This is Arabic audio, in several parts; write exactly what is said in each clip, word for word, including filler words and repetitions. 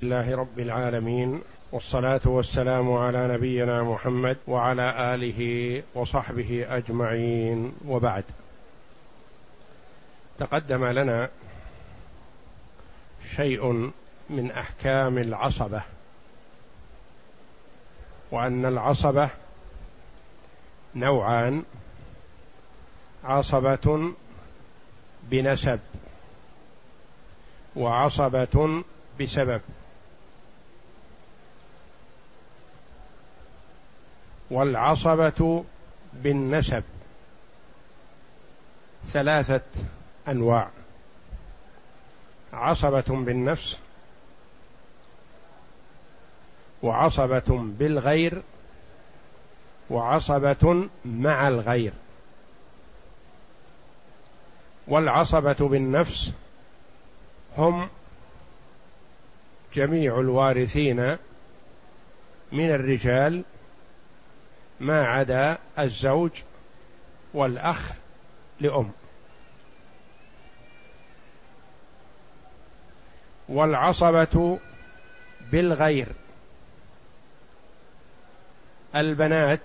لله رب العالمين، والصلاة والسلام على نبينا محمد وعلى آله وصحبه أجمعين، وبعد. تقدم لنا شيء من أحكام العصبة، وأن العصبة نوعان: عصبة بنسب وعصبة بسبب. والعصبة بالنسب ثلاثة أنواع: عصبة بالنفس، وعصبة بالغير، وعصبة مع الغير. والعصبة بالنفس هم جميع الوارثين من الرجال ما عدا الزوج والأخ لأم. والعصبة بالغير البنات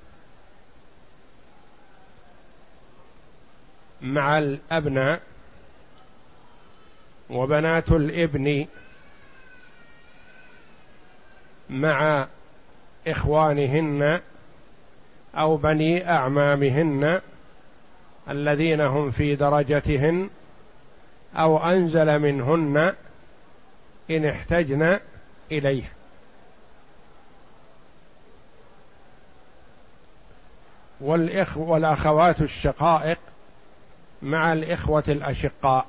مع الأبناء، وبنات الابن مع إخوانهن أو بني أعمامهن الذين هم في درجتهن أو أنزل منهن إن احتجن إليه. والإخ والأخوات الشقائق مع الإخوة الأشقاء،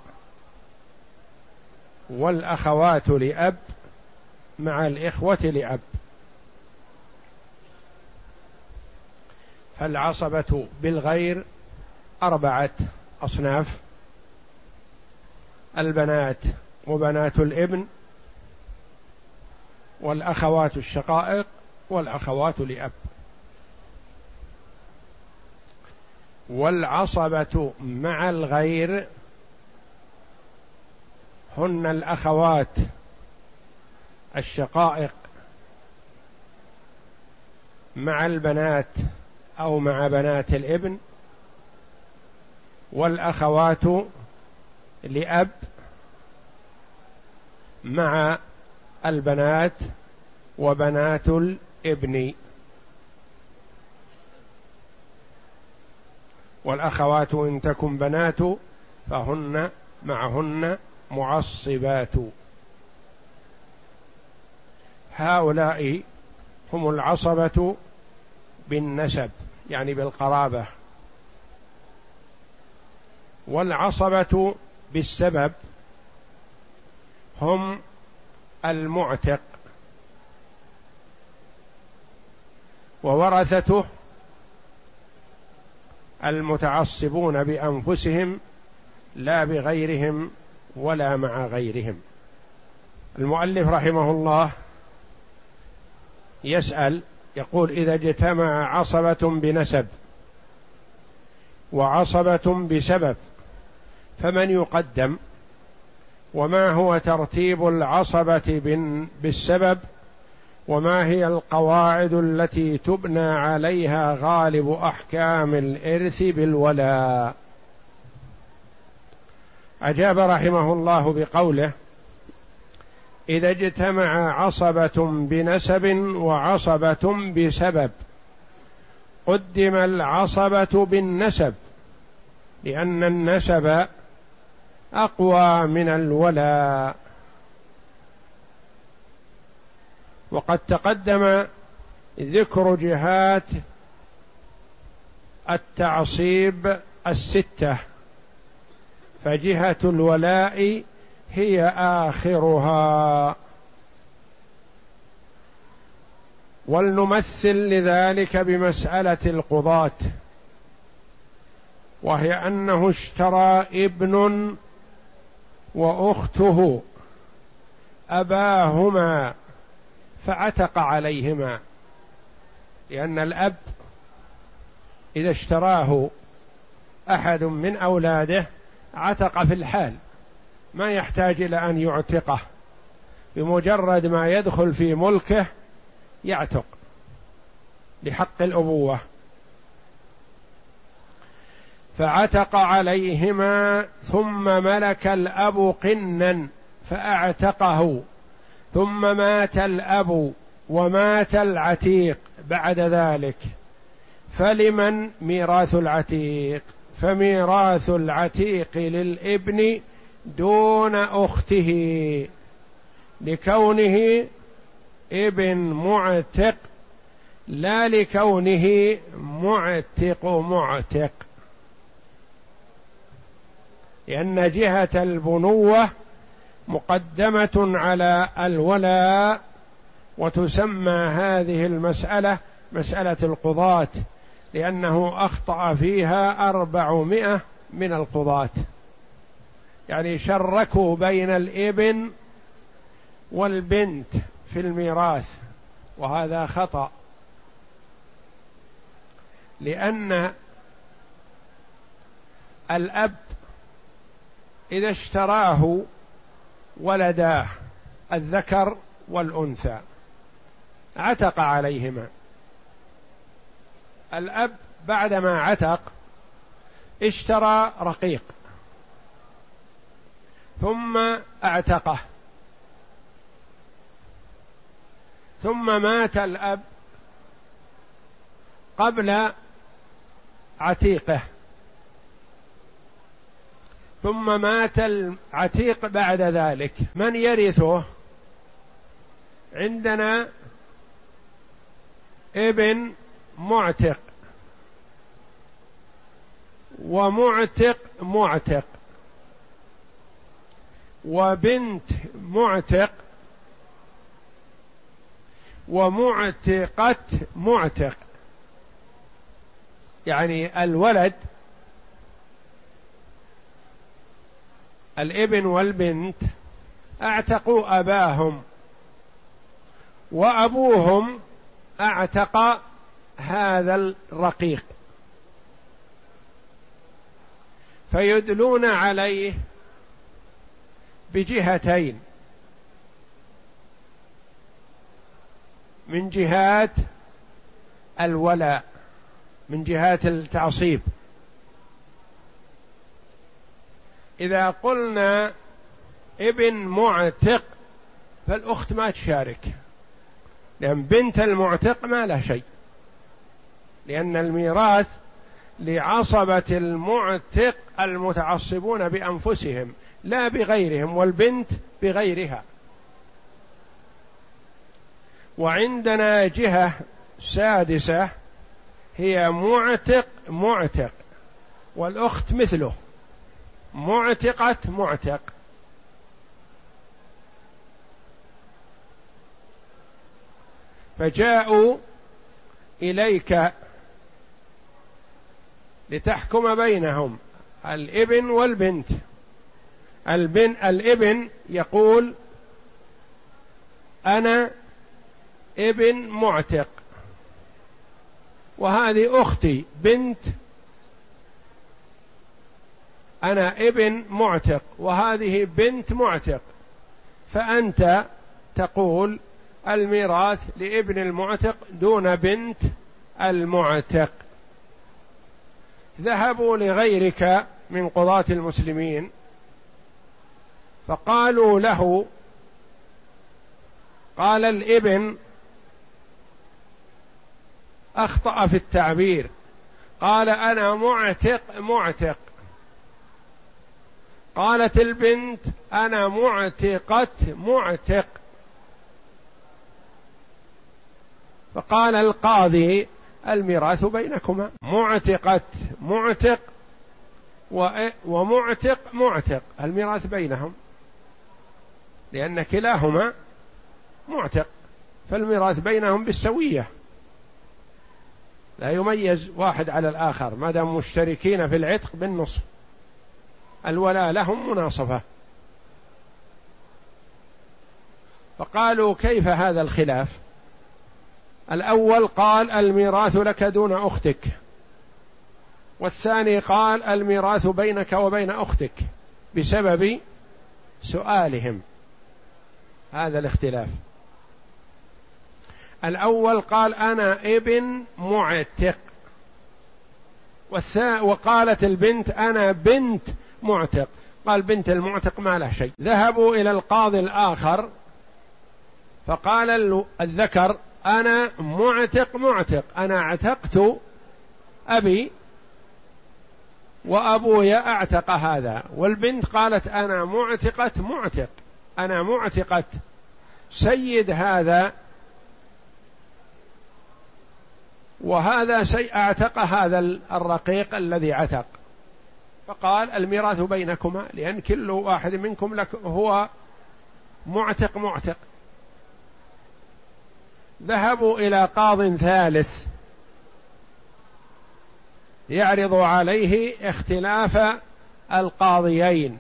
والأخوات لأب مع الإخوة لأب. فالعصبة بالغير أربعة أصناف: البنات وبنات الابن، والأخوات الشقائق، والأخوات لأب. والعصبة مع الغير هن الأخوات الشقائق مع البنات أو مع بنات الابن، والأخوات لأب مع البنات وبنات الابن. والأخوات إن تكن بنات فهن معهن معصبات. هؤلاء هم العصبة بالنسب، يعني بالقرابة. والعصبة بالسبب هم المعتق وورثته المتعصبون بأنفسهم لا بغيرهم ولا مع غيرهم. المؤلف رحمه الله يسأل يقول: إذا اجتمع عصبة بنسب وعصبة بسبب فمن يقدم؟ وما هو ترتيب العصبة بالسبب؟ وما هي القواعد التي تبنى عليها غالب أحكام الإرث بالولاء؟ أجاب رحمه الله بقوله: إذا اجتمع عصبة بنسب وعصبة بسبب قدم العصبة بالنسب، لأن النسب أقوى من الولاء. وقد تقدم ذكر جهات التعصيب الستة، فجهة الولاء هي آخرها. ولنمثل لذلك بمسألة القضاة، وهي أنه اشترى ابن وأخته أباهما فعتق عليهما، لأن الأب إذا اشتراه أحد من أولاده عتق في الحال، ما يحتاج إلى أن يعتقه، بمجرد ما يدخل في ملكه يعتق لحق الأبوة. فعتق عليهما، ثم ملك الأب قنا فأعتقه، ثم مات الأب ومات العتيق بعد ذلك، فلمن ميراث العتيق؟ فميراث العتيق للابن دون أخته، لكونه ابن معتق لا لكونه معتق معتق، لأن جهة البنوة مقدمة على الولاء، وتسمى هذه المسألة مسألة القضاة، لأنه أخطأ فيها أربعمائة من القضاة، يعني شركوا بين الابن والبنت في الميراث، وهذا خطأ، لأن الأب إذا اشتراه ولداه الذكر والأنثى عتق عليهما. الأب بعدما عتق اشترى رقيق ثم اعتقه، ثم مات الأب قبل عتيقه، ثم مات العتيق بعد ذلك، من يرثه؟ عندنا ابن معتق ومعتق معتق وبنت معتق ومعتقة معتق، يعني الولد الابن والبنت اعتقوا أباهم، وأبوهم اعتق هذا الرقيق، فيدلون عليه بجهتين: من جهات الولاء، من جهات التعصيب. إذا قلنا ابن معتق فالأخت ما تشارك، لأن بنت المعتق ما له شيء، لأن الميراث لعصبة المعتق المتعصبون بأنفسهم لا بغيرهم، والبنت بغيرها. وعندنا جهة سادسة هي معتق معتق، والأخت مثله معتقة معتق. فجاءوا إليك لتحكم بينهم الابن والبنت. البن الابن يقول: أنا ابن معتق، وهذه أختي بنت، أنا ابن معتق وهذه بنت معتق، فأنت تقول الميراث لابن المعتق دون بنت المعتق. ذهبوا لغيرك من قضاة المسلمين فقالوا له، قال الابن أخطأ في التعبير، قال أنا معتق معتق، قالت البنت أنا معتقة معتق. فقال القاضي الميراث بينكما، معتقة معتق ومعتق معتق، الميراث بينهم، لأن كلاهما معتق، فالميراث بينهم بالسوية، لا يميز واحد على الآخر ما دام مشتركين في العتق بالنصف، الولاء لهم مناصفة. فقالوا كيف هذا الخلاف؟ الأول قال الميراث لك دون أختك، والثاني قال الميراث بينك وبين أختك بسبب سؤالهم. هذا الاختلاف. الأول قال أنا ابن معتق، وقالت البنت أنا بنت معتق. قال بنت المعتق ما له شيء. ذهبوا إلى القاضي الآخر فقال الذكر أنا معتق معتق، أنا اعتقت أبي وأبوي أعتق هذا. والبنت قالت أنا معتقة معتق، أنا معتقة سيد هذا وهذا سي اعتق هذا الرقيق الذي عتق. فقال الميراث بينكما، لأن كل واحد منكم لك هو معتق معتق. ذهبوا إلى قاض ثالث يعرض عليه اختلاف القاضيين،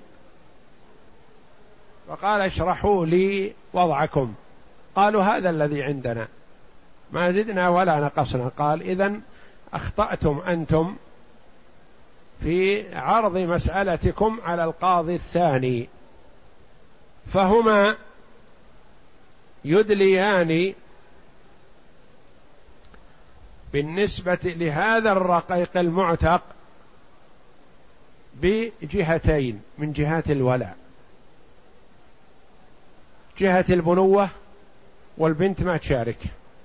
فقال اشرحوا لي وضعكم. قالوا هذا الذي عندنا، ما زدنا ولا نقصنا. قال إذن أخطأتم أنتم في عرض مسألتكم على القاضي الثاني. فهما يدليان بالنسبة لهذا الرقيق المعتق بجهتين من جهات الولاء، جهة البنوة والبنت ما تشارك،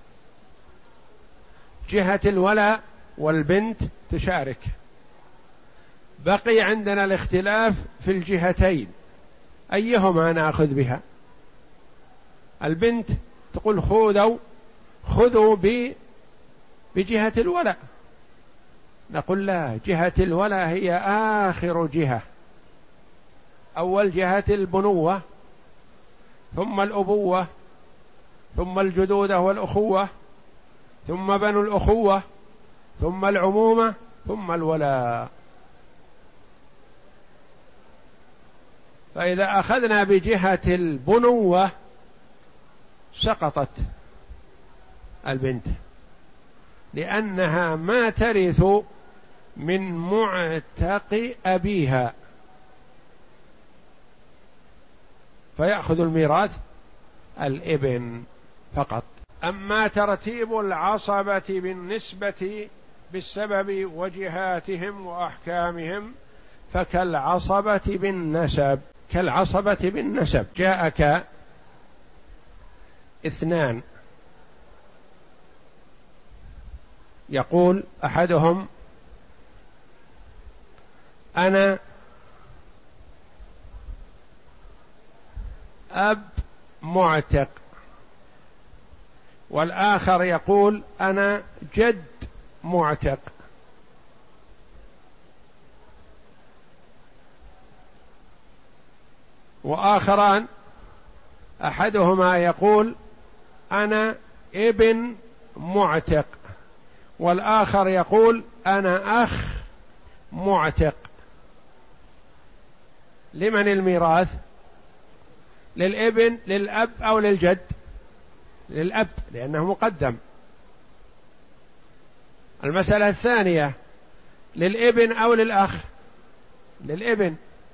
جهة الولاء والبنت تشارك. بقي عندنا الاختلاف في الجهتين، أيهما نأخذ بها؟ البنت تقول خذوا خذوا بجهة الولاء، نقول لا، جهة الولاء هي آخر جهة. أول جهة البنوة، ثم الأبوة، ثم الجدودة والأخوة، ثم بنو الأخوة، ثم العمومة، ثم الولاء. فإذا أخذنا بجهة البنوة سقطت البنت، لأنها ما ترث من معتق أبيها، فيأخذ الميراث الابن فقط. أما ترتيب العصبة بالنسبة بالسبب وجهاتهم وأحكامهم فكالعصبة بالنسب، كالعصبة بالنسب. جاءك اثنان يقول أحدهم أنا أب معتق، والآخر يقول أنا جد معتق. وآخران أحدهما يقول أنا ابن معتق، والآخر يقول أنا أخ معتق. لمن الميراث؟ للابن للأب أو للجد؟ للأب، لأنه مقدم. المسألة الثانية للابن أو للأخ؟ للابن.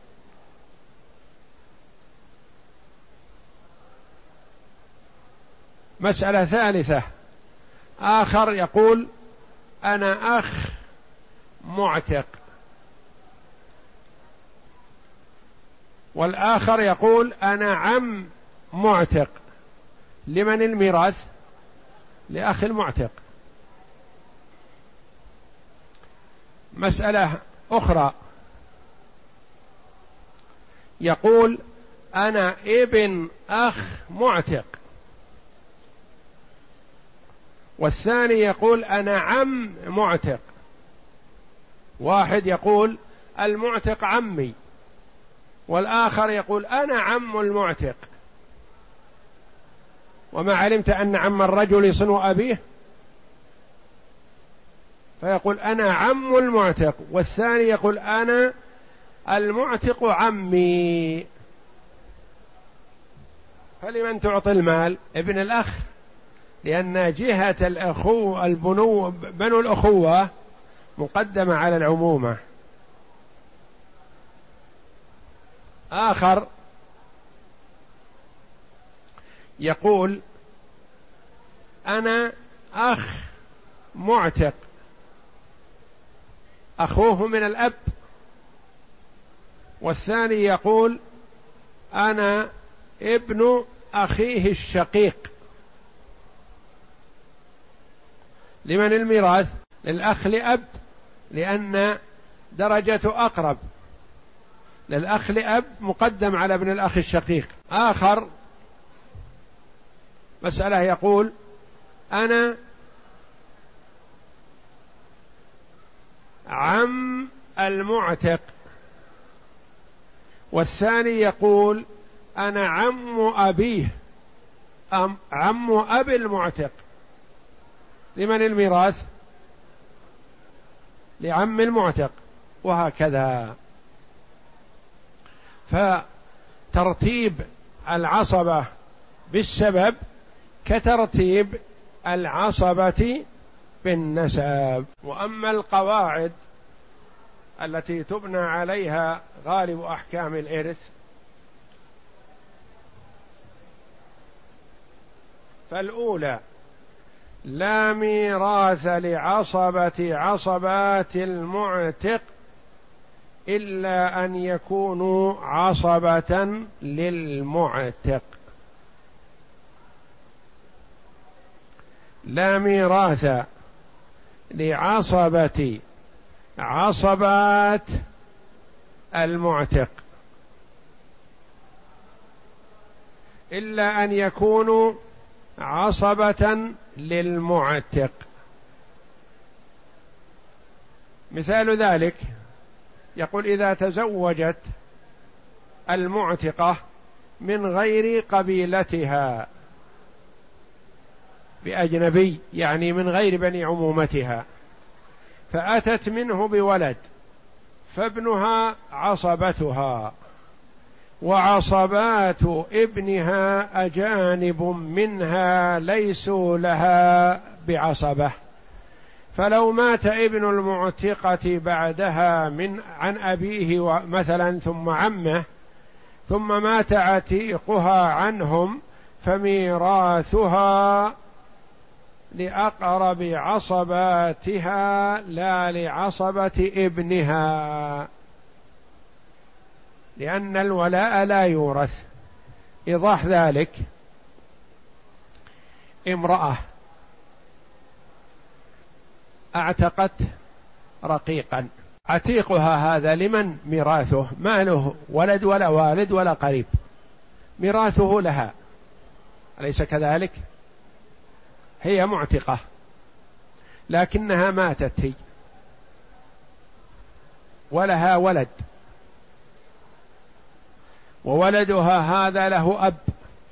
مسألة ثالثة، آخر يقول أنا أخ معتق، والآخر يقول أنا عم معتق. لمن الميراث؟ لأخ المعتق. مسألة أخرى يقول أنا ابن أخ معتق، والثاني يقول أنا عم معتق. واحد يقول المعتق عمي، والآخر يقول أنا عم المعتق. وما علمت أن عم الرجل صنو أبيه، فيقول أنا عم المعتق، والثاني يقول أنا المعتق عمي. فلمن تعطي المال؟ ابن الأخ، لأن جهة الأخوة البنو بنو الأخوة مقدمة على العمومة. آخر يقول أنا أخ معتق، أخوه من الأب، والثاني يقول أنا ابن أخيه الشقيق. لمن الميراث؟ للأخ لأب، لأن درجته أقرب، للأخ لأب مقدم على ابن الأخ الشقيق. آخر مسألة يقول أنا عم المعتق، والثاني يقول أنا عم أبيه، أم عم أبي المعتق. لمن الميراث؟ لعم المعتق، وهكذا. فترتيب العصبة بالسبب كترتيب العصبة بالنسب. وأما القواعد التي تبنى عليها غالب أحكام الإرث فالأولى لا ميراث لعصبة عصبات المعتق إلا أن يكونوا عصبة للمعتق. لا ميراث لعصبة عصبات المعتق إلا أن يكونوا عصبة للمعتق. مثال ذلك يقول إذا تزوجت المعتقة من غير قبيلتها بأجنبي، يعني من غير بني عمومتها، فأتت منه بولد، فابنها عصبتها، وعصبات ابنها أجانب منها ليسوا لها بعصبة، فلو مات ابن المعتقة بعدها من عن أبيه مثلا ثم عمه، ثم مات عتيقها عنهم، فميراثها لأقرب عصباتها لا لعصبة ابنها، لأن الولاء لا يورث. إيضاح ذلك: امرأة اعتقت رقيقا، عتيقها هذا لمن ميراثه؟ ما له ولد ولا والد ولا قريب، ميراثه لها، أليس كذلك؟ هي معتقة لكنها ماتت هي، ولها ولد، وولدها هذا له أب،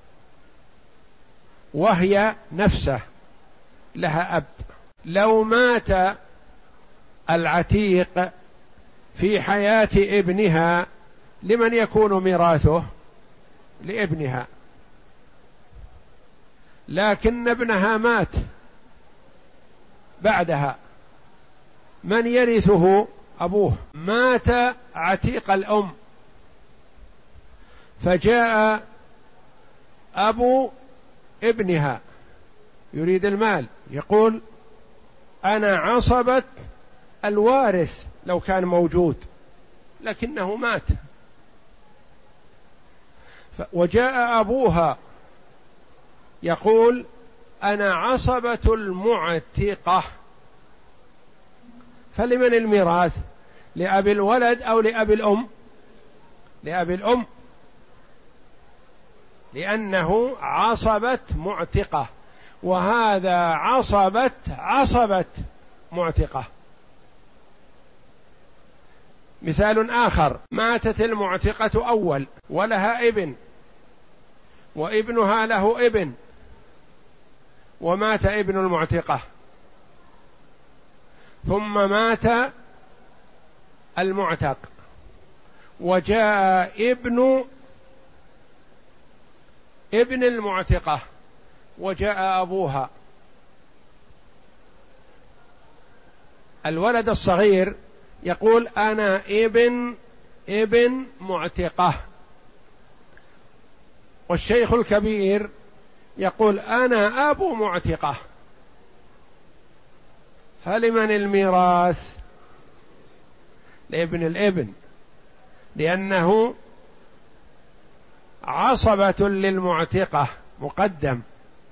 وهي نفسه لها أب. لو مات العتيق في حياة ابنها لمن يكون ميراثه؟ لابنها، لكن ابنها مات بعدها، من يرثه؟ أبوه. مات عتيق الأم، فجاء أبو ابنها يريد المال، يقول أنا عصبة الوارث لو كان موجود، لكنه مات. وجاء أبوها يقول أنا عصبة المعتقة، فلمن الميراث؟ لأبي الولد أو لأبي الأم؟ لأبي الأم، لأنه عصبة معتقة، وهذا عصبة عصبة معتقة. مثال آخر: ماتت المعتقة أول ولها ابن، وابنها له ابن، ومات ابن المعتقة، ثم مات المعتق، وجاء ابن ابن المعتقة، وجاء أبوها. الولد الصغير يقول أنا ابن ابن معتقة، والشيخ الكبير يقول أنا أبو معتقة، فلمن الميراث؟ لابن الابن، لأنه عصبة للمعتقة مقدم.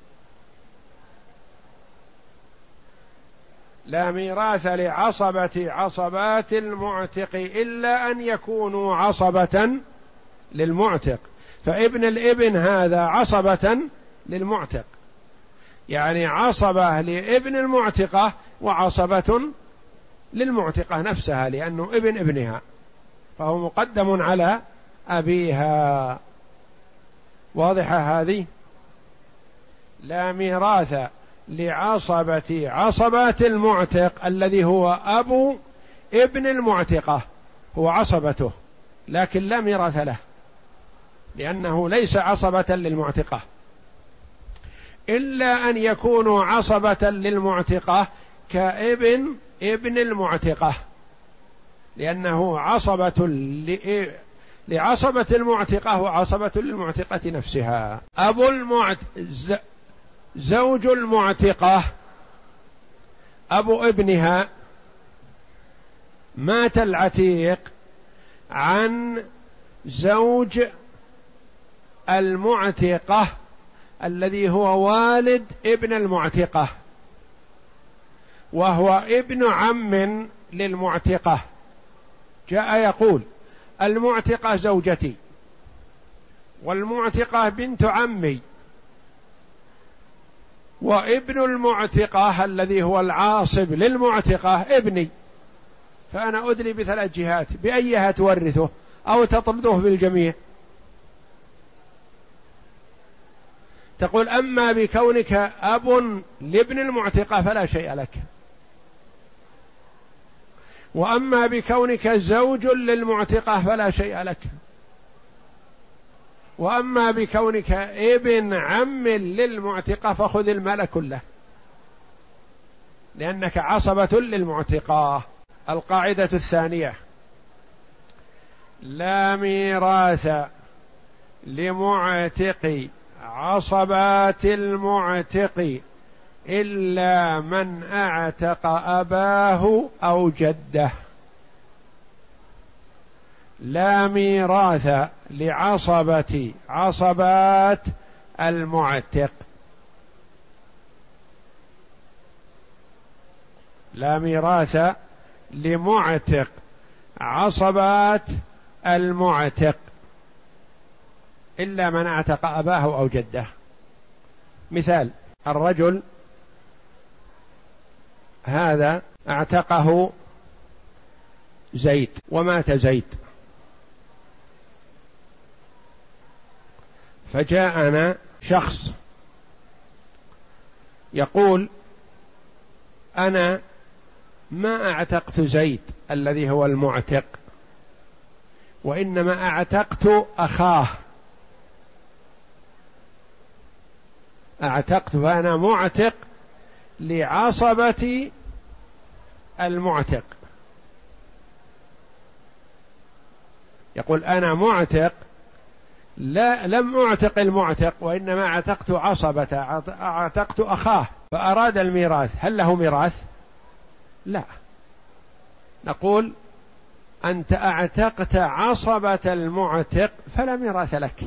لا ميراث لعصبة عصبات المعتق إلا أن يكونوا عصبة للمعتق، فابن الابن هذا عصبة للمعتق، يعني عصبة لابن المعتقة وعصبة للمعتقة نفسها، لأنه ابن ابنها، فهو مقدم على أبيها. واضحة هذه؟ لا ميراث لعصبة عصبات المعتق الذي هو أبو ابن المعتقة، هو عصبته لكن لا ميراث له، لأنه ليس عصبة للمعتقة، إلا أن يكونوا عصبة للمعتقة كابن ابن المعتقة، لأنه عصبة لعصبة المعتقة وعصبة للمعتقة نفسها. أبو المعت... زوج المعتقة أبو ابنها، مات العتيق عن زوج المعتقة الذي هو والد ابن المعتقة، وهو ابن عم للمعتقة، جاء يقول المعتقة زوجتي والمعتقة بنت عمي، وابن المعتقة الذي هو العاصب للمعتقة ابني، فأنا أدلي بثلاث جهات، بأيها تورثه أو تطرده بالجميع؟ تقول أما بكونك أب لابن المعتقة فلا شيء لك، وأما بكونك زوج للمعتقة فلا شيء لك، وأما بكونك ابن عم للمعتقة فخذ المال كله، لأنك عصبة للمعتقة. القاعدة الثانية: لا ميراث لمعتق عصبات المعتق إلا من أعتق أباه أو جده. لا ميراث لعصبة عصبات المعتق، لا ميراث لمعتق عصبات المعتق إلا من اعتق أباه أو جده. مثال: الرجل هذا اعتقه زيد ومات زيد، فجاءنا شخص يقول أنا ما اعتقت زيد الذي هو المعتق، وإنما اعتقت أخاه، اعتقت فأنا معتق لعصبة المعتق. يقول أنا معتق، لا لم أعتق المعتق وإنما اعتقت عصبة، اعتقت أخاه، فأراد الميراث، هل له ميراث؟ لا، نقول أنت اعتقت عصبة المعتق فلا ميراث لك،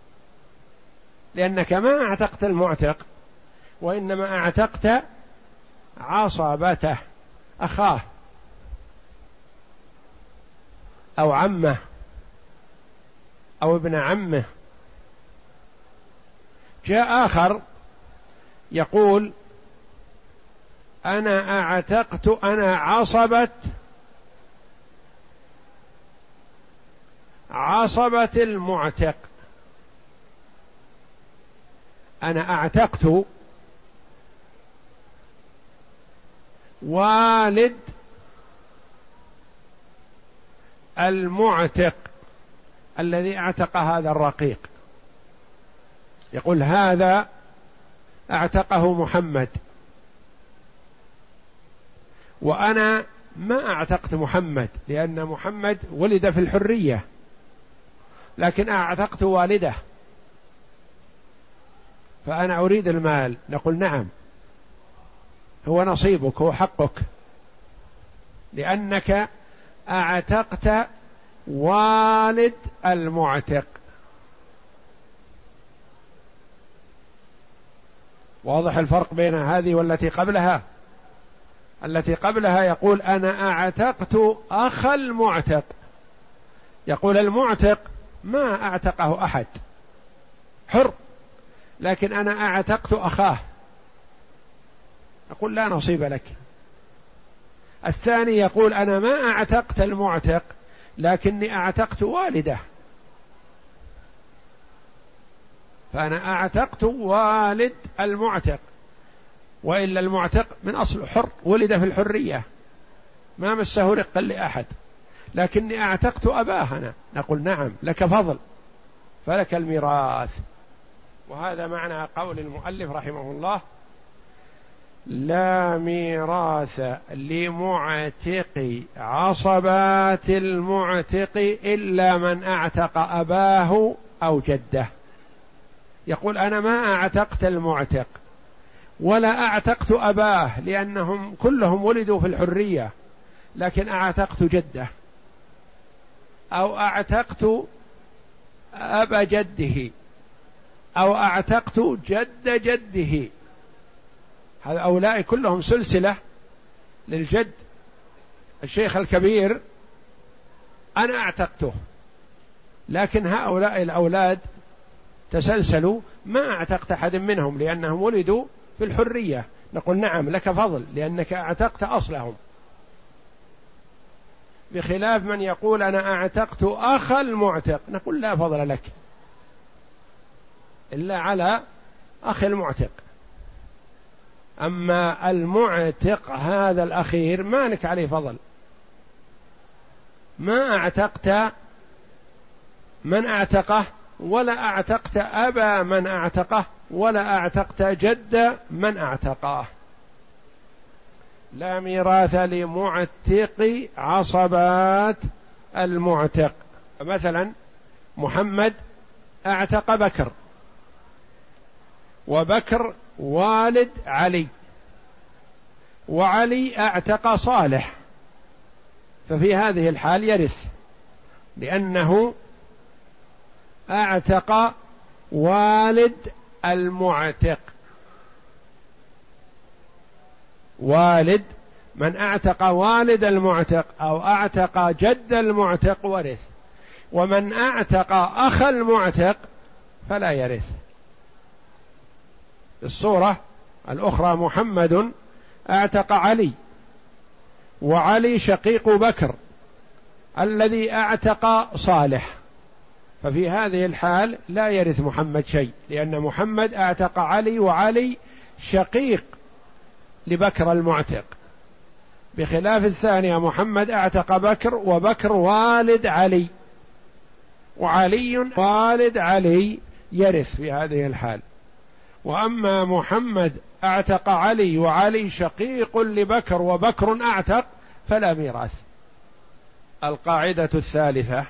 لأنك ما اعتقت المعتق وإنما اعتقت عصبته، أخاه أو عمه أو ابن عمه. جاء آخر يقول أنا اعتقت أنا عصبة عصبة المعتق، أنا اعتقت والد المعتق الذي اعتق هذا الرقيق. يقول هذا اعتقه محمد وأنا ما اعتقت محمد، لأن محمد ولد في الحرية، لكن اعتقت والده، فأنا أريد المال، نقول نعم، هو نصيبك، هو حقك، لأنك أعتقت والد المعتق. واضح الفرق بين هذه والتي قبلها؟ التي قبلها يقول أنا أعتقت أخ المعتق، يقول المعتق ما أعتقه أحد، حر، لكن أنا أعتقت أخاه، أقول لا نصيب لك. الثاني يقول أنا ما أعتقت المعتق لكني أعتقت والده، فأنا أعتقت والد المعتق، وإلا المعتق من أصل حر، ولد في الحرية ما مسه رقا لأحد، لكني أعتقت أباه أنا، نقول نعم لك فضل فلك الميراث. وهذا معنى قول المؤلف رحمه الله: لا ميراث لمعتق عصبات المعتق إلا من أعتق أباه أو جده. يقول أنا ما أعتقت المعتق ولا أعتقت أباه لأنهم كلهم ولدوا في الحرية، لكن أعتقت جده أو أعتقت أبا جده أو أعتقت جد جده، هؤلاء كلهم سلسلة للجد. الشيخ الكبير أنا أعتقته، لكن هؤلاء الأولاد تسلسلوا ما أعتقت أحد منهم لأنهم ولدوا في الحرية، نقول نعم لك فضل لأنك أعتقت أصلهم، بخلاف من يقول أنا أعتقت أخ المعتق، نقول لا فضل لك إلا على أخ المعتق، أما المعتق هذا الأخير ما لك عليه فضل، ما أعتقت من أعتقه ولا أعتقت أبا من أعتقه ولا أعتقت جد من أعتقاه. لا ميراث لمعتق عصبات المعتق. مثلا محمد أعتق بكر، وبكر والد علي، وعلي أعتق صالح، ففي هذه الحال يرث لأنه أعتق والد المعتق. والد من أعتق والد المعتق أو أعتق جد المعتق ورث، ومن أعتق أخ المعتق فلا يرث. الصورة الأخرى محمد أعتق علي، وعلي شقيق بكر الذي أعتق صالح، ففي هذه الحال لا يرث محمد شيء لأن محمد أعتق علي، وعلي شقيق لبكر المعتق، بخلاف الثانية محمد أعتق بكر وبكر والد علي، وعلي والد علي يرث في هذه الحال. وأما محمد أعتق علي وعلي شقيق لبكر وبكر أعتق فلا ميراث. القاعدة الثالثة: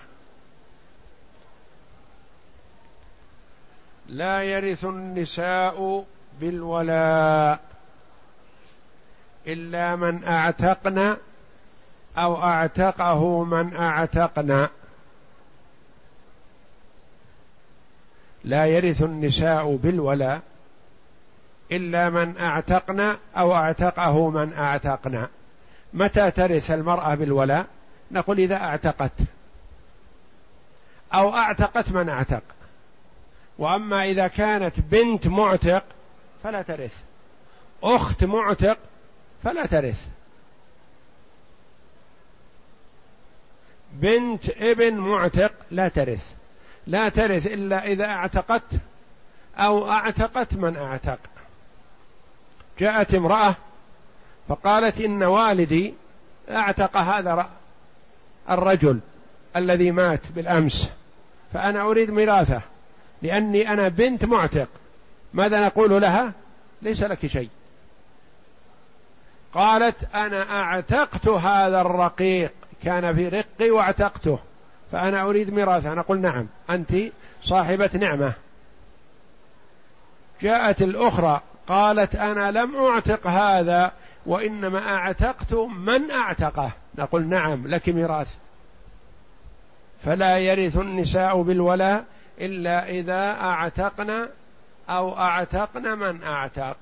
لا يرث النساء بالولاء إلا من أعتقن أو أعتقه من أعتقن. لا يرث النساء بالولاء إلا من أعتقن أو أعتقه من أعتقن. متى ترث المرأة بالولاء؟ نقول إذا أعتقت أو أعتقت من أعتق. وأما إذا كانت بنت معتق فلا ترث، أخت معتق فلا ترث، بنت ابن معتق لا ترث، لا ترث إلا إذا أعتقت أو أعتقت من أعتق. جاءت امرأة فقالت إن والدي أعتق هذا الرجل الذي مات بالأمس، فأنا أريد ميراثه لأني أنا بنت معتق. ماذا نقول لها؟ ليس لك شيء. قالت أنا أعتقت هذا الرقيق، كان في رقي واعتقته، فأنا أريد ميراثه. نقول نعم أنت صاحبة نعمة. جاءت الأخرى قالت أنا لم أعتق هذا وإنما أعتقت من أعتقه، نقول نعم لك ميراث. فلا يرث النساء بالولاء إلا إذا أعتقن أو أعتقن من أعتق.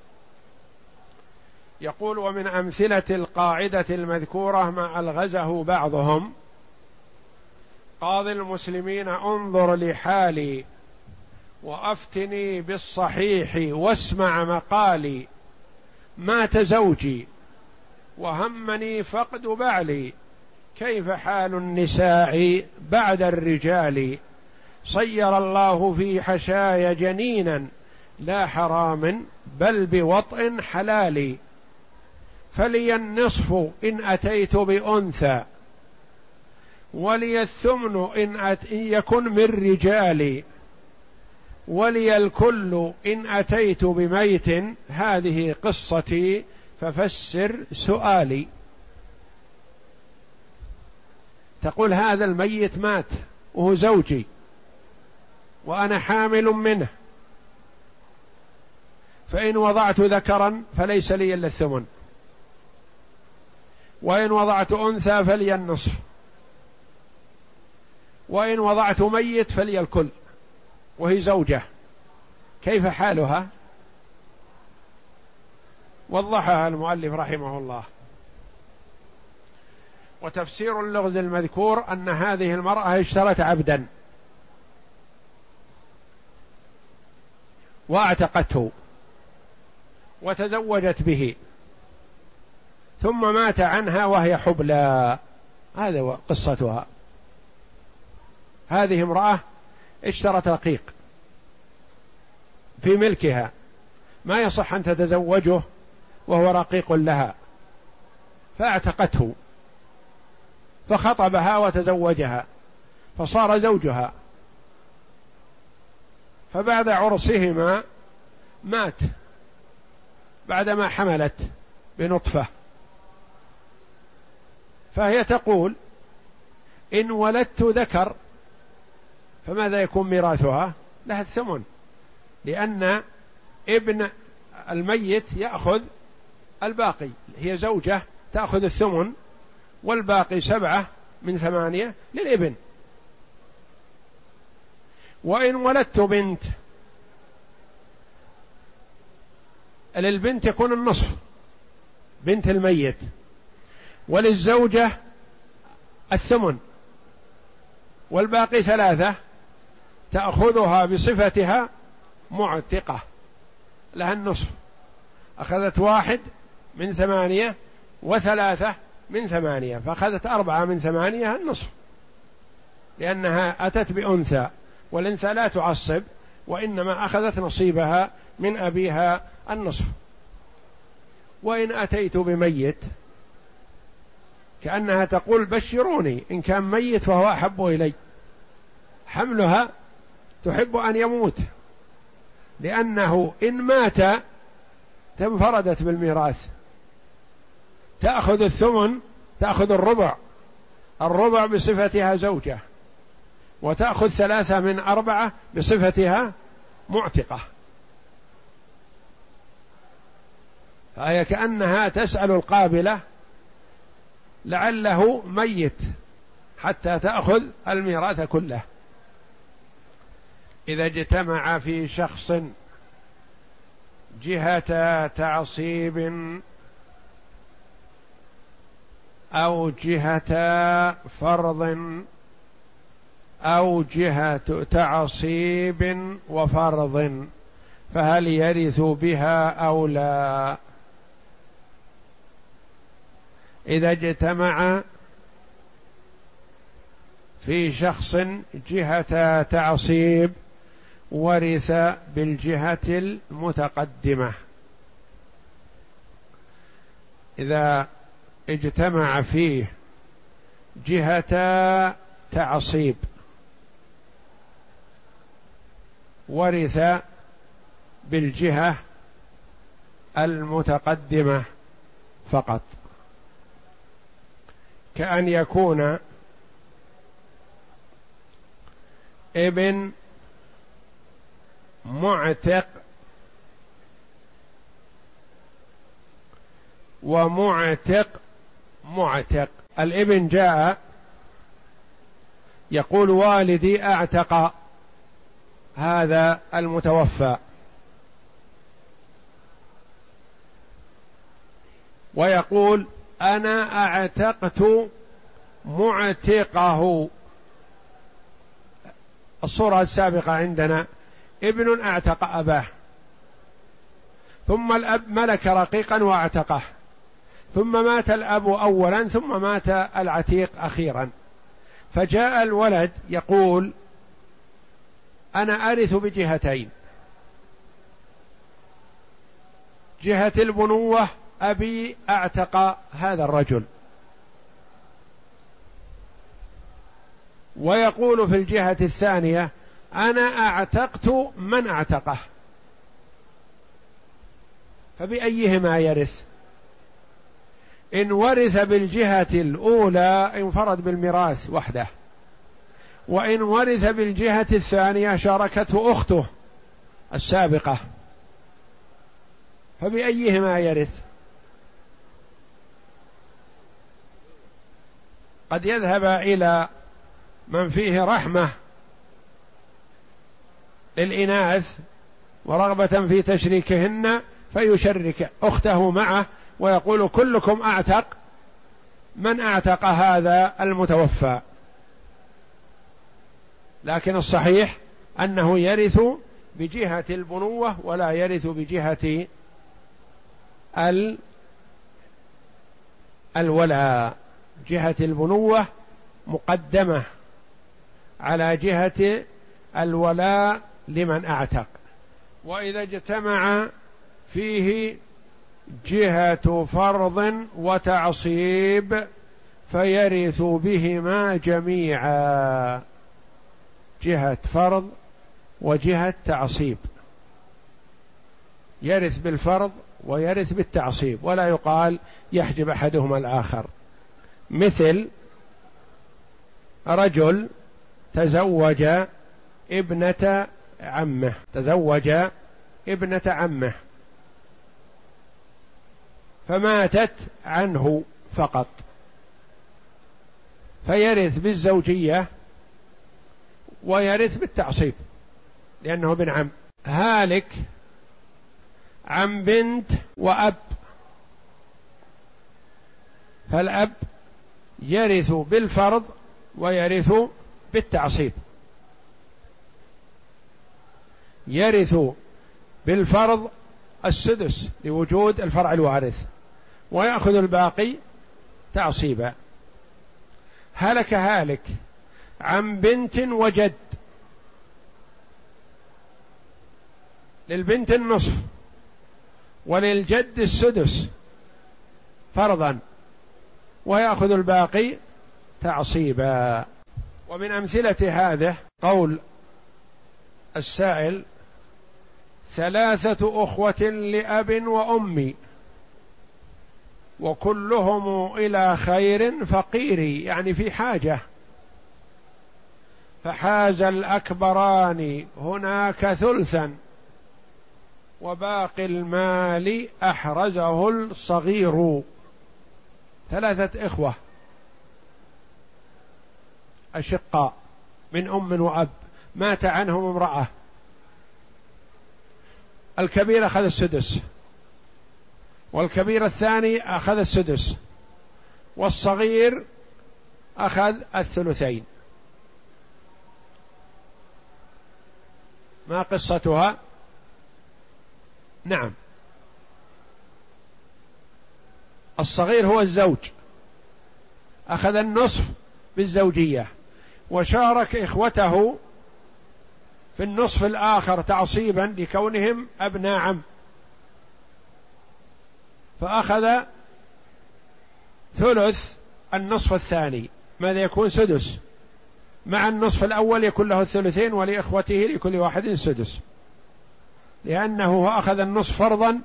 يقول ومن أمثلة القاعدة المذكورة ما ألغزه بعضهم: قاضي المسلمين انظر لحالي وأفتني بالصحيح واسمع مقالي، مات زوجي وهمني فقد بعلي، كيف حال النساء بعد الرجال، صير الله في حشايا جنينا لا حرام بل بوطء حلال، فلي النصف إن أتيت بأنثى ولي الثمن إن, أت... إن يكن من رجالي، ولي الكل إن أتيت بميت، هذه قصتي ففسر سؤالي. تقول هذا الميت مات وهو زوجي وأنا حامل منه، فإن وضعت ذكرا فليس لي إلا الثمن، وإن وضعت أنثى فلي النصف، وإن وضعت ميت فلي الكل، وهي زوجة، كيف حالها؟ وضحها المؤلف رحمه الله. وتفسير اللغز المذكور أن هذه المرأة اشترت عبدا واعتقته وتزوجت به، ثم مات عنها وهي حبلى، هذا قصتها. هذه امرأة اشترت رقيق في ملكها، ما يصح أن تتزوجه وهو رقيق لها، فاعتقته فخطبها وتزوجها فصار زوجها، فبعد عرسهما مات بعدما حملت بنطفة، فهي تقول إن ولدت ذكر فماذا يكون ميراثها؟ لها الثمن، لأن ابن الميت يأخذ الباقي، هي زوجة تأخذ الثمن والباقي سبعة من ثمانية للابن. وإن ولدت بنت للبنت يكون النصف، بنت الميت، وللزوجة الثمن، والباقي ثلاثة تأخذها بصفتها معتقة لها النصف، أخذت واحد من ثمانية وثلاثة من ثمانية، فأخذت أربعة من ثمانية النصف، لأنها أتت بأنثى، والأنثى لا تعصب وإنما أخذت نصيبها من أبيها النصف. وإن أتيت بميت كأنها تقول بشروني إن كان ميت فهو أحب إلي، حملها تحب أن يموت، لأنه إن مات تنفردت بالميراث، تأخذ الثمن، تأخذ الربع، الربع بصفتها زوجة، وتأخذ ثلاثة من أربعة بصفتها معتقة. فهي كأنها تسأل القابلة لعله ميت حتى تأخذ الميراث كله. إذا اجتمع في شخص جهة تعصيب أو جهة فرض أو جهة تعصيب وفرض، فهل يرث بها أو لا؟ إذا اجتمع في شخص جهة تعصيب ورث بالجهة المتقدمة. إذا اجتمع فيه جهة تعصيب ورث بالجهة المتقدمة فقط، كأن يكون ابن معتق ومعتق معتق. الابن جاء يقول والدي اعتق هذا المتوفى، ويقول أنا أعتقت معتقه. الصورة السابقة عندنا ابن اعتق أباه، ثم الأب ملك رقيقا واعتقه، ثم مات الأب أولا، ثم مات العتيق أخيرا، فجاء الولد يقول أنا أرث بجهتين: جهة البنوة أبي أعتق هذا الرجل، ويقول في الجهة الثانية أنا أعتقت من أعتقه، فبأيهما يرث؟ إن ورث بالجهة الأولى انفرد بالميراث وحده، وإن ورث بالجهة الثانية شاركته أخته السابقة، فبأيهما يرث؟ قد يذهب إلى من فيه رحمة للإناث ورغبة في تشريكهن فيشرك أخته معه ويقول كلكم أعتق من أعتق هذا المتوفى، لكن الصحيح أنه يرث بجهة البنوة ولا يرث بجهة ال الولاء. جهة البنوة مقدمة على جهة الولاء لمن أعتق، وإذا اجتمع فيه جهة فرض وتعصيب فيرث بهما جميعا، جهة فرض وجهة تعصيب، يرث بالفرض ويرث بالتعصيب، ولا يقال يحجب أحدهما الآخر. مثل رجل تزوج ابنة عمه، تزوج ابنة عمه فماتت عنه فقط، فيرث بالزوجية ويرث بالتعصيب لأنه ابن عم. هالك عن بنت وأب، فالأب يرث بالفرض ويرث بالتعصيب، يرث بالفرض السدس لوجود الفرع الوارث ويأخذ الباقي تعصيبا. هلك هالك عن بنت وجد، للبنت النصف وللجد السدس فرضا ويأخذ الباقي تعصيبا. ومن أمثلة هذا قول السائل: ثلاثة أخوة لأب وأم وكلهم إلى خير فقير، يعني في حاجة، فحاز الأكبران هناك ثلثا وباقي المال أحرزه الصغير. ثلاثة إخوة أشقاء من أم وأب، مات عنهم امرأة، الكبير أخذ السدس والكبير الثاني أخذ السدس والصغير أخذ الثلثين. ما قصتها؟ نعم، الصغير هو الزوج، أخذ النصف بالزوجية وشارك إخوته في النصف الآخر تعصيبا لكونهم أبناء عم، فأخذ ثلث النصف الثاني، ماذا يكون؟ سدس، مع النصف الأول يكون له الثلثين ولإخوته لكل واحد سدس، لأنه أخذ النصف فرضا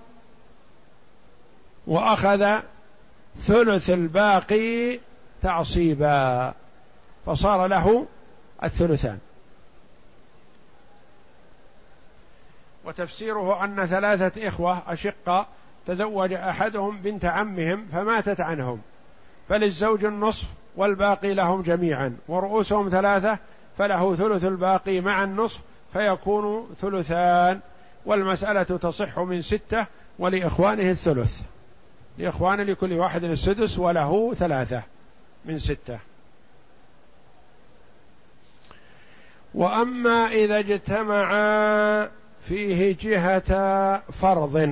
وأخذ ثلث الباقي تعصيبا، فصار له الثلثان. وتفسيره أن ثلاثة إخوة أشقة تزوج أحدهم بنت عمهم فماتت عنهم، فللزوج النصف والباقي لهم جميعا، ورؤوسهم ثلاثة فله ثلث الباقي مع النصف فيكون ثلثان، والمسألة تصح من ستة ولإخوانه الثلث، لإخوان لكل واحد السدس وله ثلاثة من ستة. وأما إذا اجتمعا فيه جهة فرض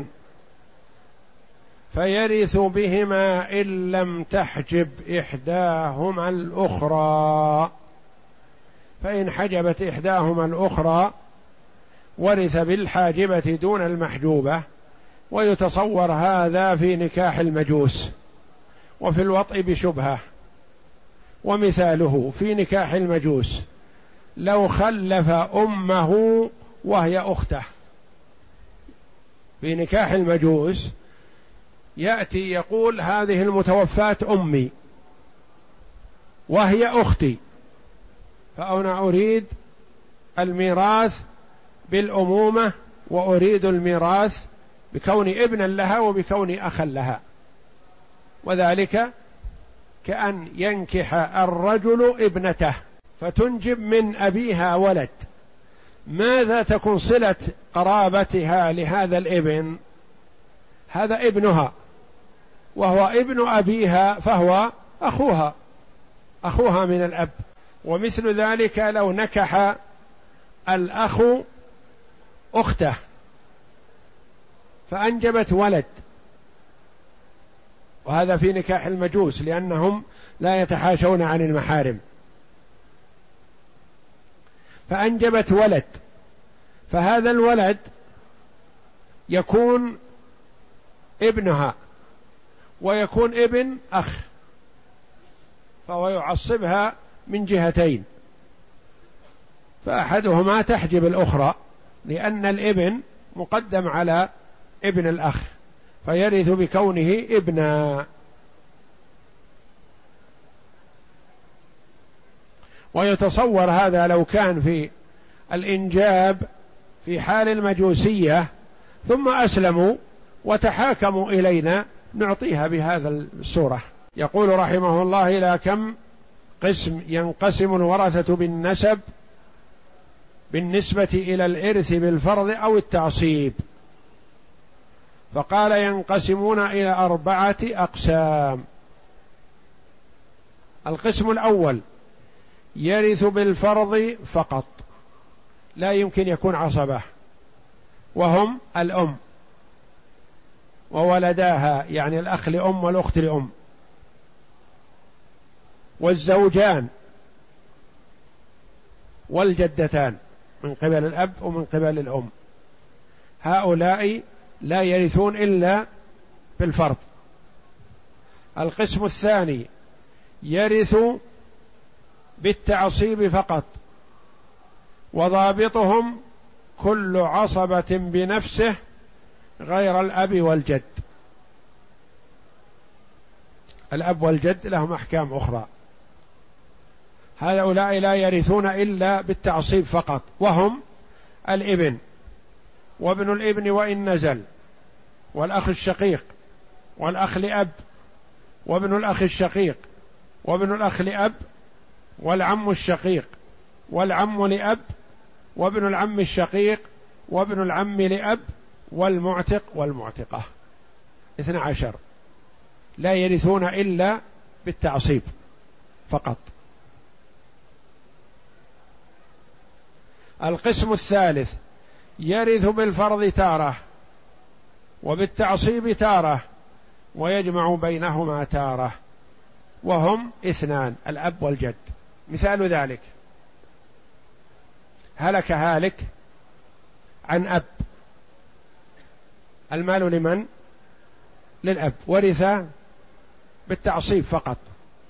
فيرث بهما إن لم تحجب إحداهما الأخرى، فإن حجبت إحداهما الأخرى ورث بالحاجبة دون المحجوبة. ويتصور هذا في نكاح المجوس وفي الوطء بشبهة. ومثاله في نكاح المجوس لو خلف أمه وهي أخته. في نكاح المجوس يأتي يقول هذه المتوفاة أمي وهي أختي، فأنا أريد الميراث بالأمومة وأريد الميراث بكوني ابنا لها وبكوني أخا لها. وذلك كأن ينكح الرجل ابنته فتنجب من أبيها ولد، ماذا تكون صلة قرابتها لهذا الابن؟ هذا ابنها وهو ابن أبيها فهو أخوها، أخوها من الأب. ومثل ذلك لو نكح الأخ أخته فأنجبت ولد، وهذا في نكاح المجوس لأنهم لا يتحاشون عن المحارم، فأنجبت ولد، فهذا الولد يكون ابنها ويكون ابن أخ، فهو يعصبها من جهتين، فأحدهما تحجب الأخرى لأن الابن مقدم على ابن الأخ فيرث بكونه ابنا. ويتصور هذا لو كان في الإنجاب في حال المجوسية ثم أسلموا وتحاكموا إلينا نعطيها بهذا الصورة. يقول رحمه الله: إلى كم قسم ينقسم الورثة بالنسب بالنسبة إلى الإرث بالفرض أو التعصيب؟ فقال: ينقسمون إلى أربعة أقسام. القسم الأول يرث بالفرض فقط، لا يمكن يكون عصبة، وهم الأم وولداها، يعني الأخ لأم والأخت لأم، والزوجان والجدتان من قبل الأب ومن قبل الأم، هؤلاء لا يرثون إلا بالفرض. القسم الثاني يرث بالتعصيب فقط، وضابطهم كل عصبة بنفسه غير الأب والجد. الأب والجد لهم أحكام أخرى، هؤلاء لا يرثون إلا بالتعصيب فقط، وهم الابن وابن الابن وإن نزل، والأخ الشقيق، والأخ لأب، وابن الأخ الشقيق، وابن الأخ لأب، والعم الشقيق، والعم لأب، وابن العم الشقيق، وابن العم لأب، والمعتق والمعتقة. اثنى عشر لا يرثون إلا بالتعصيب فقط. القسم الثالث يرث بالفرض تارة وبالتعصيب تارة ويجمع بينهما تارة، وهم اثنان: الأب والجد. مثال ذلك: هلك هالك عن أب، المال لمن؟ للأب، ورث بالتعصيب فقط.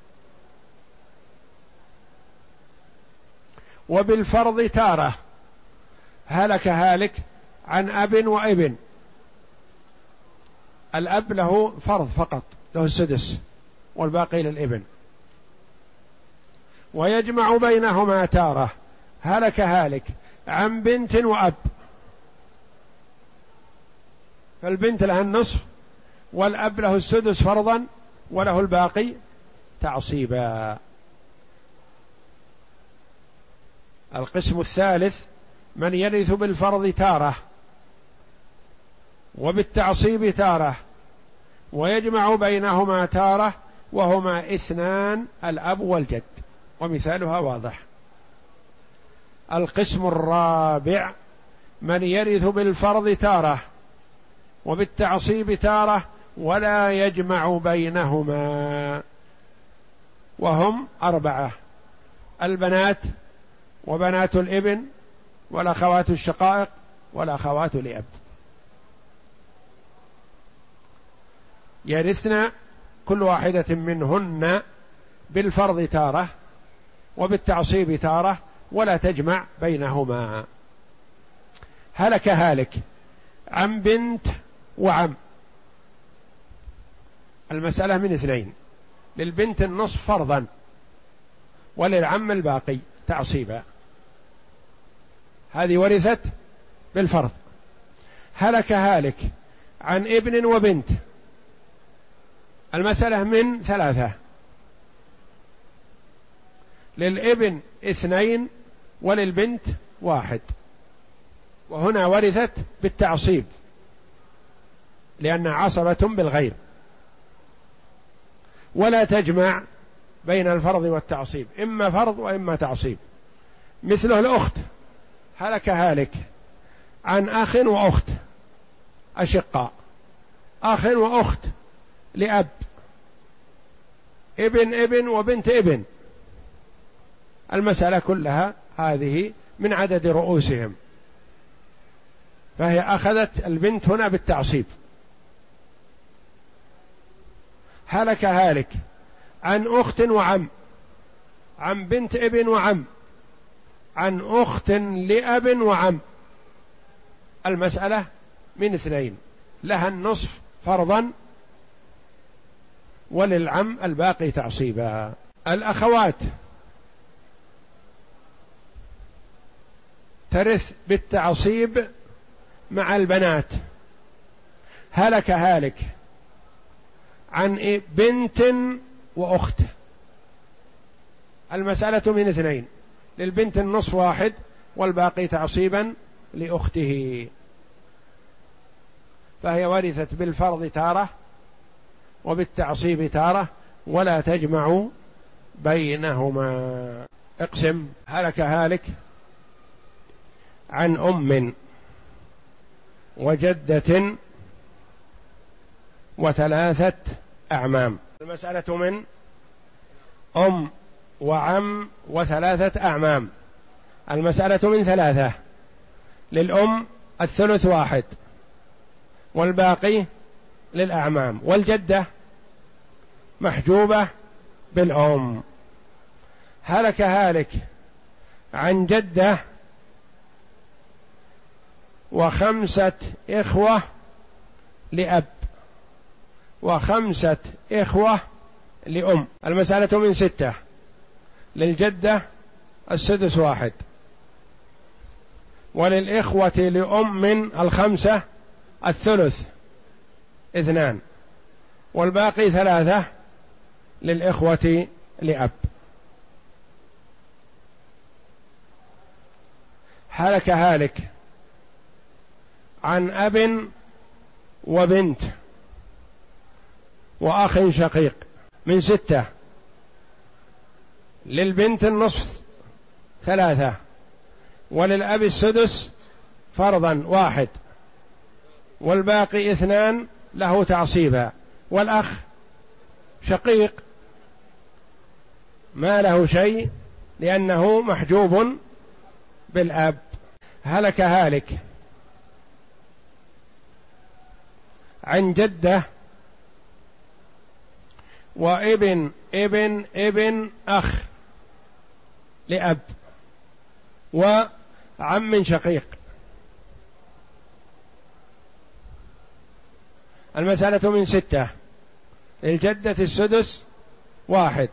وبالفرض تارة: هلك هالك عن أب وابن، الأب له فرض فقط، له السدس والباقي للابن. ويجمع بينهما تارة: هلك هالك عن بنت وأب، فالبنت لها النصف والأب له السدس فرضا وله الباقي تعصيبا. القسم الثالث من يرث بالفرض تارة وبالتعصيب تارة ويجمع بينهما تارة وهما اثنان الأب والجد، ومثالها واضح. القسم الرابع من يرث بالفرض تارة وبالتعصيب تارة ولا يجمع بينهما، وهم أربعة: البنات وبنات الابن والأخوات الشقائق والأخوات لأب. يرثن كل واحدة منهن بالفرض تارة وبالتعصيب تارة ولا تجمع بينهما. هلك هالك عن بنت وعم، المسألة من اثنين: للبنت النصف فرضا وللعم الباقي تعصيبا، هذه ورثت بالفرض. هلك هالك عن ابن وبنت، المسألة من ثلاثة: للابن اثنين وللبنت واحد، وهنا ورثت بالتعصيب لأنها عصبة بالغير، ولا تجمع بين الفرض والتعصيب، إما فرض وإما تعصيب. مثله الأخت، هلك هالك عن أخ وأخت أشقاء، أخ وأخت لأب، ابن ابن وبنت ابن، المسألة كلها هذه من عدد رؤوسهم، فهي أخذت البنت هنا بالتعصيب. هلك هالك عن أخت وعم، عن بنت ابن وعم، عن أخت لأب وعم، المسألة من اثنين: لها النصف فرضا وللعم الباقي تعصيبا. الأخوات ترث بالتعصيب مع البنات. هلك هالك عن بنت وأخت، المسألة من اثنين: للبنت النصف واحد والباقي تعصيبا لأخته، فهي ورثت بالفرض تارة وبالتعصيب تارة ولا تجمع بينهما. اقسم. هلك هالك عن أم وجدة وثلاثة أعمام، المسألة من أم وعم وثلاثة أعمام، المسألة من ثلاثة: للأم الثلث واحد والباقي للأعمام، والجدة محجوبة بالأم. هلك هالك عن جدة وخمسة إخوة لأب وخمسة إخوة لأم، المسألة من ستة: للجدة السدس واحد وللإخوة لأم من الخمسة الثلث اثنان والباقي ثلاثة للإخوة لأب. هلك هالك عن أب وبنت وأخ شقيق من ستة: للبنت النصف ثلاثة وللأب السدس فرضا واحد والباقي اثنان له تعصيبا، والأخ شقيق ما له شيء لأنه محجوب بالأب. هلك هالك عن جدة وابن ابن ابن أخ لأب وعم شقيق، المسألة من ستة: للجدة السدس واحد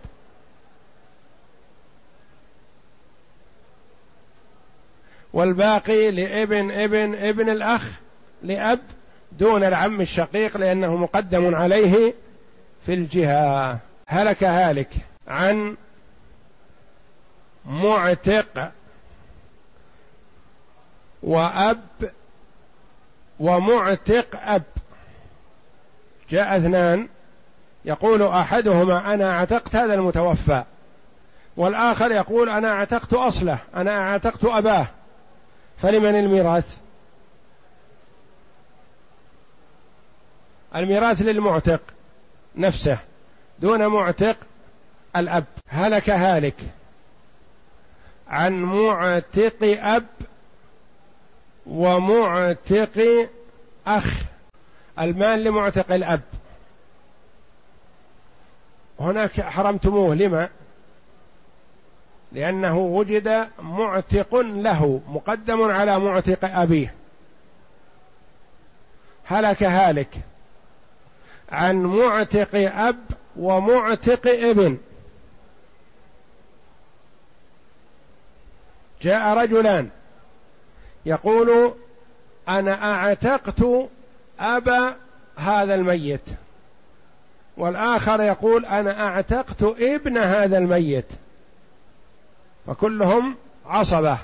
والباقي لابن ابن ابن الأخ لأب دون العم الشقيق لأنه مقدم عليه في الجهة. هلك هالك عن معتق وأب ومعتق أب. جاء اثنان يقول أحدهما أنا اعتقت هذا المتوفى، والآخر يقول أنا اعتقت أصله، أنا اعتقت أباه، فلمن الميراث؟ الميراث للمعتق نفسه دون معتق الأب. هلك هالك عن معتق أب ومعتق أخ. المال لمعتق الأب، هناك حرمتموه، لما؟ لأنه وجد معتق له مقدم على معتق أبيه. هلك هالك عن معتق أب ومعتق ابن. جاء رجلان يقول أنا أعتقت أبا هذا الميت، والآخر يقول أنا أعتقت ابن هذا الميت، فكلهم عصبة.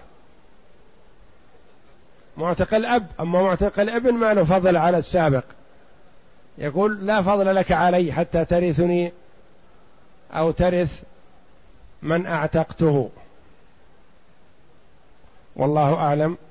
معتق الأب، أما معتق الابن ما له فضل على السابق، يقول لا فضل لك علي حتى ترثني أو ترث من أعتقته. والله أعلم.